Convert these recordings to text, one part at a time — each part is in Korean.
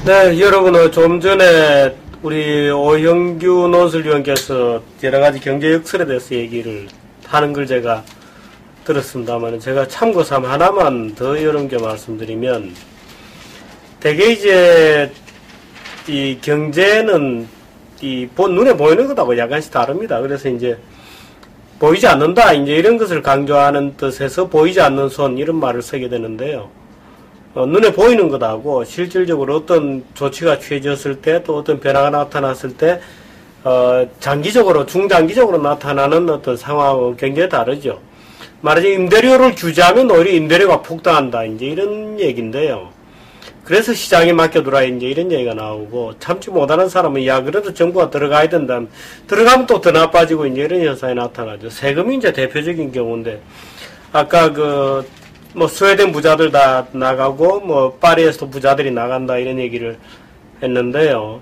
네, 여러분, 좀 전에 우리 오형규 논술위원께서 여러 가지 경제 역설에 대해서 얘기를 하는 걸 제가 들었습니다만, 제가 참고삼 하나만 더 여러분께 말씀드리면, 대개 이제 이 경제는 눈에 보이는 것하고 약간씩 다릅니다. 그래서 이제 보이지 않는다, 이제 이런 것을 강조하는 뜻에서 보이지 않는 손, 이런 말을 쓰게 되는데요. 눈에 보이는 것하고 실질적으로 어떤 조치가 취해졌을 때, 또 어떤 변화가 나타났을 때, 장기적으로, 중장기적으로 나타나는 어떤 상황은 굉장히 다르죠. 말하자면 임대료를 규제하면 오히려 임대료가 폭등한다, 이제 이런 얘기인데요. 그래서 시장에 맡겨두라, 이제 이런 얘기가 나오고, 참지 못하는 사람은, 야, 그래도 정부가 들어가야 된다. 들어가면 또 더 나빠지고, 이제 이런 현상이 나타나죠. 세금이 이제 대표적인 경우인데, 아까 스웨덴 부자들 다 나가고, 파리에서도 부자들이 나간다, 이런 얘기를 했는데요.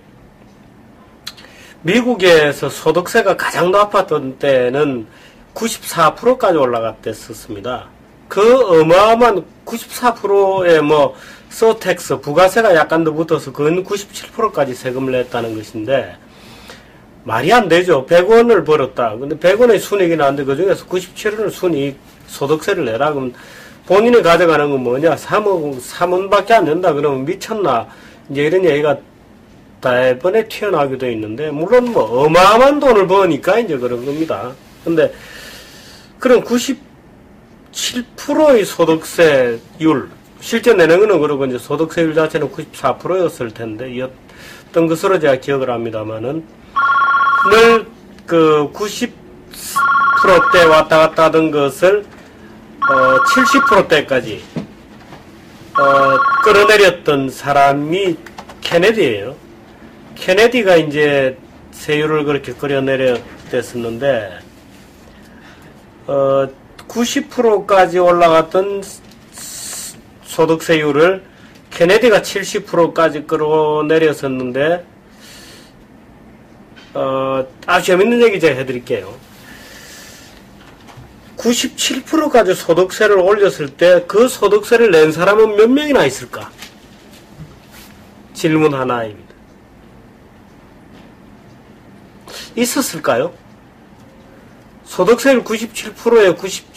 미국에서 소득세가 가장 높았던 때는 94%까지 올라갔댔었습니다. 그 어마어마한 94%의 서택스, 부가세가 약간 더 붙어서 그건 97%까지 세금을 냈다는 것인데, 말이 안 되죠. 100원을 벌었다. 근데 100원의 순이익이 나는데 그 중에서 97원을 순이익, 소득세를 내라. 그럼 본인이 가져가는 건 뭐냐? 3원밖에 안 된다. 그러면 미쳤나? 이제 이런 얘기가 대번에 튀어나오기도 있는데, 물론 어마어마한 돈을 버니까 이제 그런 겁니다. 근데 그런 97%의 소득세율, 실제 내는 거는 그러고 이제 소득세율 자체는 94%였을 텐데, 였던 것으로 제가 기억을 합니다만은, 늘 90%대 왔다 갔다 하던 것을 70%대까지 끌어내렸던 사람이 케네디예요. 케네디가 이제 세율을 그렇게 끌어내렸댔었는데 90%까지 올라갔던 소득세율을 케네디가 70%까지 끌어내렸었는데 아주 재밌는 얘기 제가 해드릴게요. 97%까지 소득세를 올렸을 때 그 소득세를 낸 사람은 몇 명이나 있을까? 질문 하나입니다. 있었을까요? 소득세율 97%에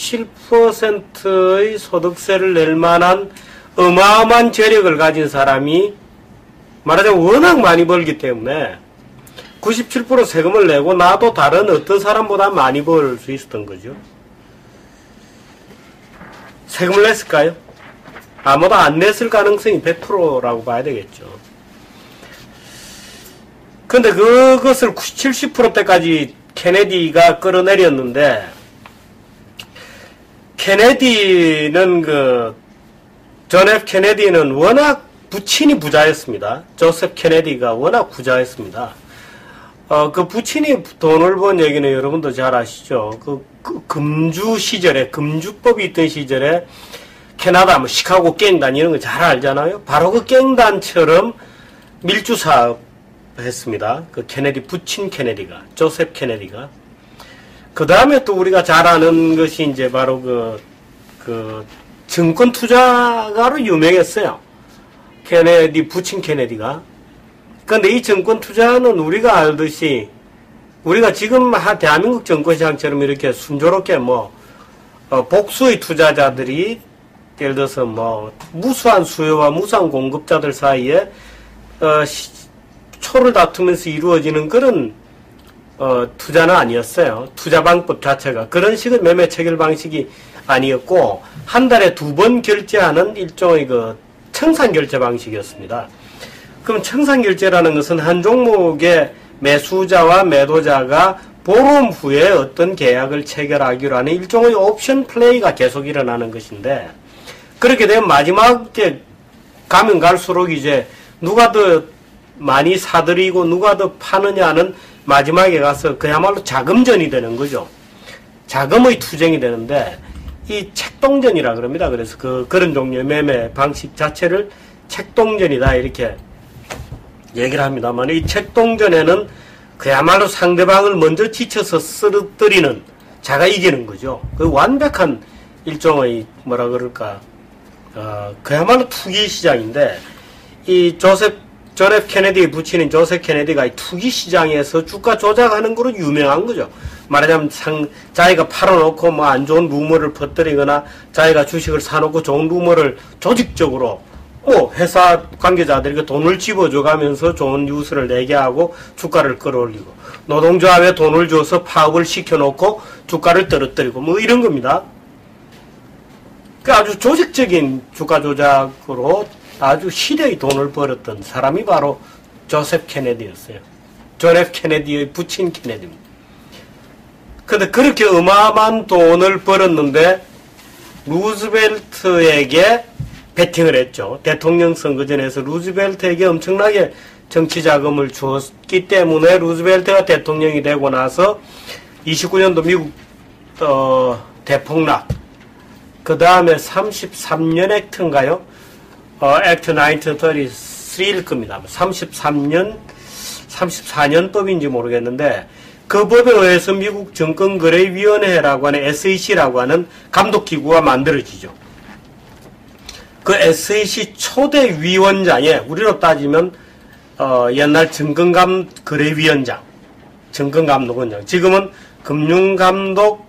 97%의 소득세를 낼 만한 어마어마한 재력을 가진 사람이 말하자면 워낙 많이 벌기 때문에 97% 세금을 내고 나도 다른 어떤 사람보다 많이 벌 수 있었던 거죠. 세금을 냈을까요? 아무도 안 냈을 가능성이 100%라고 봐야 되겠죠. 근데 그것을 70%대까지 케네디가 끌어내렸는데, 존 F 케네디는 워낙 부친이 부자였습니다. 조셉 케네디가 워낙 부자였습니다. 그 부친이 돈을 번 얘기는 여러분도 잘 아시죠. 금주 시절에, 금주법이 있던 시절에 캐나다, 시카고 갱단 이런 거 잘 알잖아요. 바로 그 갱단처럼 밀주 사업 했습니다. 그 케네디, 부친 케네디가, 조셉 케네디가. 그 다음에 또 우리가 잘 아는 것이 이제 바로 증권 투자가로 유명했어요. 케네디, 부친 케네디가. 근데 이 증권 투자는 우리가 알듯이, 우리가 지금 대한민국 증권시장처럼 이렇게 순조롭게 복수의 투자자들이 예를 들어서 무수한 수요와 무수한 공급자들 사이에 초를 다투면서 이루어지는 그런 투자는 아니었어요. 투자 방법 자체가 그런 식의 매매 체결 방식이 아니었고, 한 달에 2번 결제하는 일종의 청산 결제 방식이었습니다. 그럼 청산 결제라는 것은 한 종목의 매수자와 매도자가 보름 후에 어떤 계약을 체결하기로 하는 일종의 옵션 플레이가 계속 일어나는 것인데, 그렇게 되면 마지막에 가면 갈수록 이제 누가 더 많이 사들이고 누가 더 파느냐는 마지막에 가서 그야말로 자금전이 되는 거죠. 자금의 투쟁이 되는데, 이 책동전이라 그럽니다. 그래서 그런 종류의 매매 방식 자체를 책동전이다 이렇게 얘기를 합니다만, 이 책동전에는 그야말로 상대방을 먼저 지쳐서 쓰러뜨리는, 자가 이기는 거죠. 그 완벽한 일종의 그야말로 투기 시장인데, 이 조셉 존 F 케네디의 부친인 조셉 케네디가 투기 시장에서 주가 조작하는 거로 유명한 거죠. 말하자면 자기가 팔아놓고 뭐 안 좋은 루머를 퍼뜨리거나 자기가 주식을 사놓고 좋은 루머를 조직적으로 회사 관계자들에게 돈을 집어줘가면서 좋은 뉴스를 내게 하고 주가를 끌어올리고, 노동조합에 돈을 줘서 파업을 시켜놓고 주가를 떨어뜨리고 뭐 이런 겁니다. 그 아주 조직적인 주가 조작으로 아주 시대의 돈을 벌었던 사람이 바로 조셉 케네디였어요. 존 F 케네디의 부친 케네디입니다. 근데 그렇게 어마어마한 돈을 벌었는데 루즈벨트에게 베팅을 했죠. 대통령 선거전에서 루즈벨트에게 엄청나게 정치 자금을 주었기 때문에 루즈벨트가 대통령이 되고 나서 29년도 미국 대폭락, 그 다음에 33년 액트인가요? 액트 1933일 겁니다. 34년법인지 모르겠는데, 그 법에 의해서 미국 증권거래위원회라고 하는 SEC라고 하는 감독기구가 만들어지죠. 그 SEC 초대 위원장에, 우리로 따지면 옛날 증권거래위원장, 증권감독원장, 지금은 금융감독원장,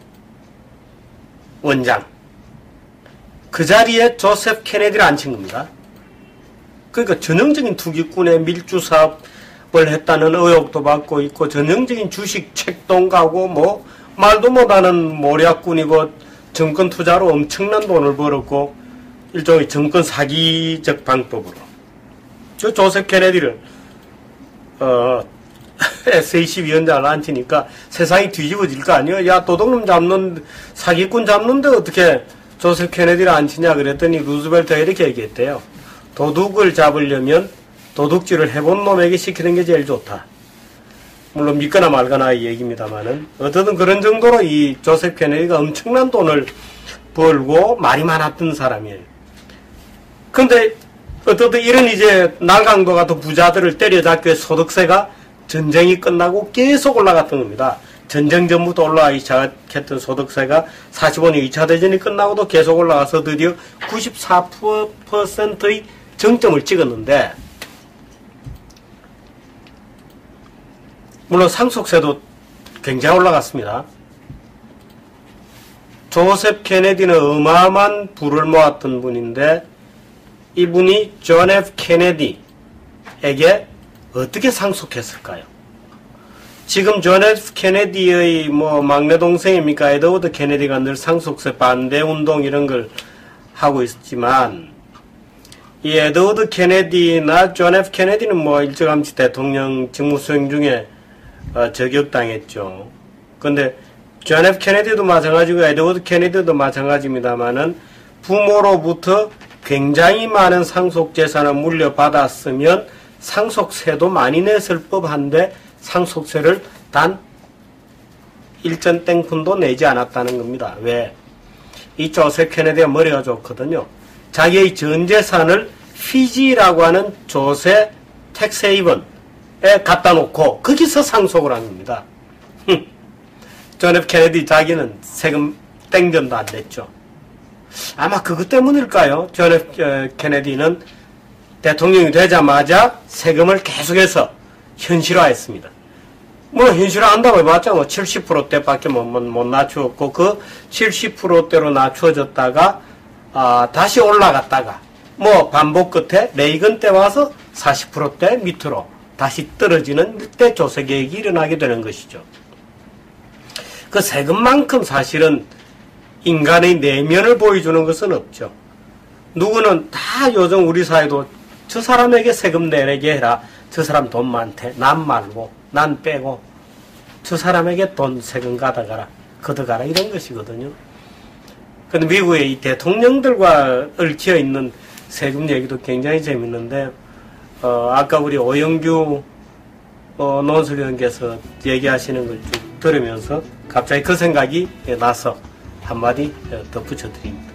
그 자리에 조셉 케네디를 앉힌 겁니다. 그러니까 전형적인 투기꾼의 밀주사업을 했다는 의혹도 받고 있고, 전형적인 주식 책동 가고 뭐 말도 못하는 모략꾼이고, 정권 투자로 엄청난 돈을 벌었고, 일종의 정권 사기적 방법으로 저 조셉 케네디를 SAC 위원장을 앉히니까 세상이 뒤집어질 거 아니에요. 야, 도둑놈 잡는, 사기꾼 잡는데 어떻게 조셉 케네디를 앉히냐 그랬더니 루즈벨트가 이렇게 얘기했대요. 도둑을 잡으려면 도둑질을 해본 놈에게 시키는 게 제일 좋다. 물론 믿거나 말거나의 얘기입니다만은, 어쨌든 그런 정도로 이 조셉 케네디가 엄청난 돈을 벌고 말이 많았던 사람이에요. 근데 어쨌든 이런 이제 날강도 같은 부자들을 때려잡기 위해 소득세가 전쟁이 끝나고 계속 올라갔던 겁니다. 전쟁 전부터 올라가기 시작했던 소득세가 45년 2차 대전이 끝나고도 계속 올라가서 드디어 94%의 정점을 찍었는데, 물론 상속세도 굉장히 올라갔습니다. 조셉 케네디는 어마어마한 부를 모았던 분인데, 이분이 존 F 케네디에게 어떻게 상속했을까요? 지금 존 F 케네디의 막내 동생입니까? 에드워드 케네디가 늘 상속세 반대 운동 이런 걸 하고 있지만, 이 에드워드 케네디나 존 F 케네디는 일찌감치 대통령 직무 수행 중에 저격당했죠. 근데 존 F 케네디도 마찬가지고 에드워드 케네디도 마찬가지입니다만은, 부모로부터 굉장히 많은 상속재산을 물려받았으면 상속세도 많이 냈을 법한데 상속세를 단 1전 땡푼도 내지 않았다는 겁니다. 왜? 이 조셉 케네디가 머리가 좋거든요. 자기의 전 재산을 피지라고 하는 조세 텍스헤이븐에 갖다 놓고 거기서 상속을 한 겁니다. 존 F 케네디 자기는 세금 땡전도 안 냈죠. 아마 그것 때문일까요? 존 F 케네디는 대통령이 되자마자 세금을 계속해서 현실화했습니다. 현실화한다고 해봤자 70%대밖에 못 낮추었고, 그 70%대로 낮추어졌다가 다시 올라갔다가 반복 끝에 레이건 때 와서 40%대 밑으로 다시 떨어지는 때 조세개혁이 일어나게 되는 것이죠. 그 세금만큼 사실은 인간의 내면을 보여주는 것은 없죠. 누구는 다 요즘 우리 사회도 저 사람에게 세금 내게 해라. 저 사람 돈 많대. 난 말고, 난 빼고, 저 사람에게 돈 세금 걷어가라. 이런 것이거든요. 근데 미국의 이 대통령들과 얽혀 있는 세금 얘기도 굉장히 재밌는데, 아까 우리 오영규 논설위원께서 얘기하시는 걸 쭉 들으면서 갑자기 그 생각이 나서 한마디 덧붙여 드립니다.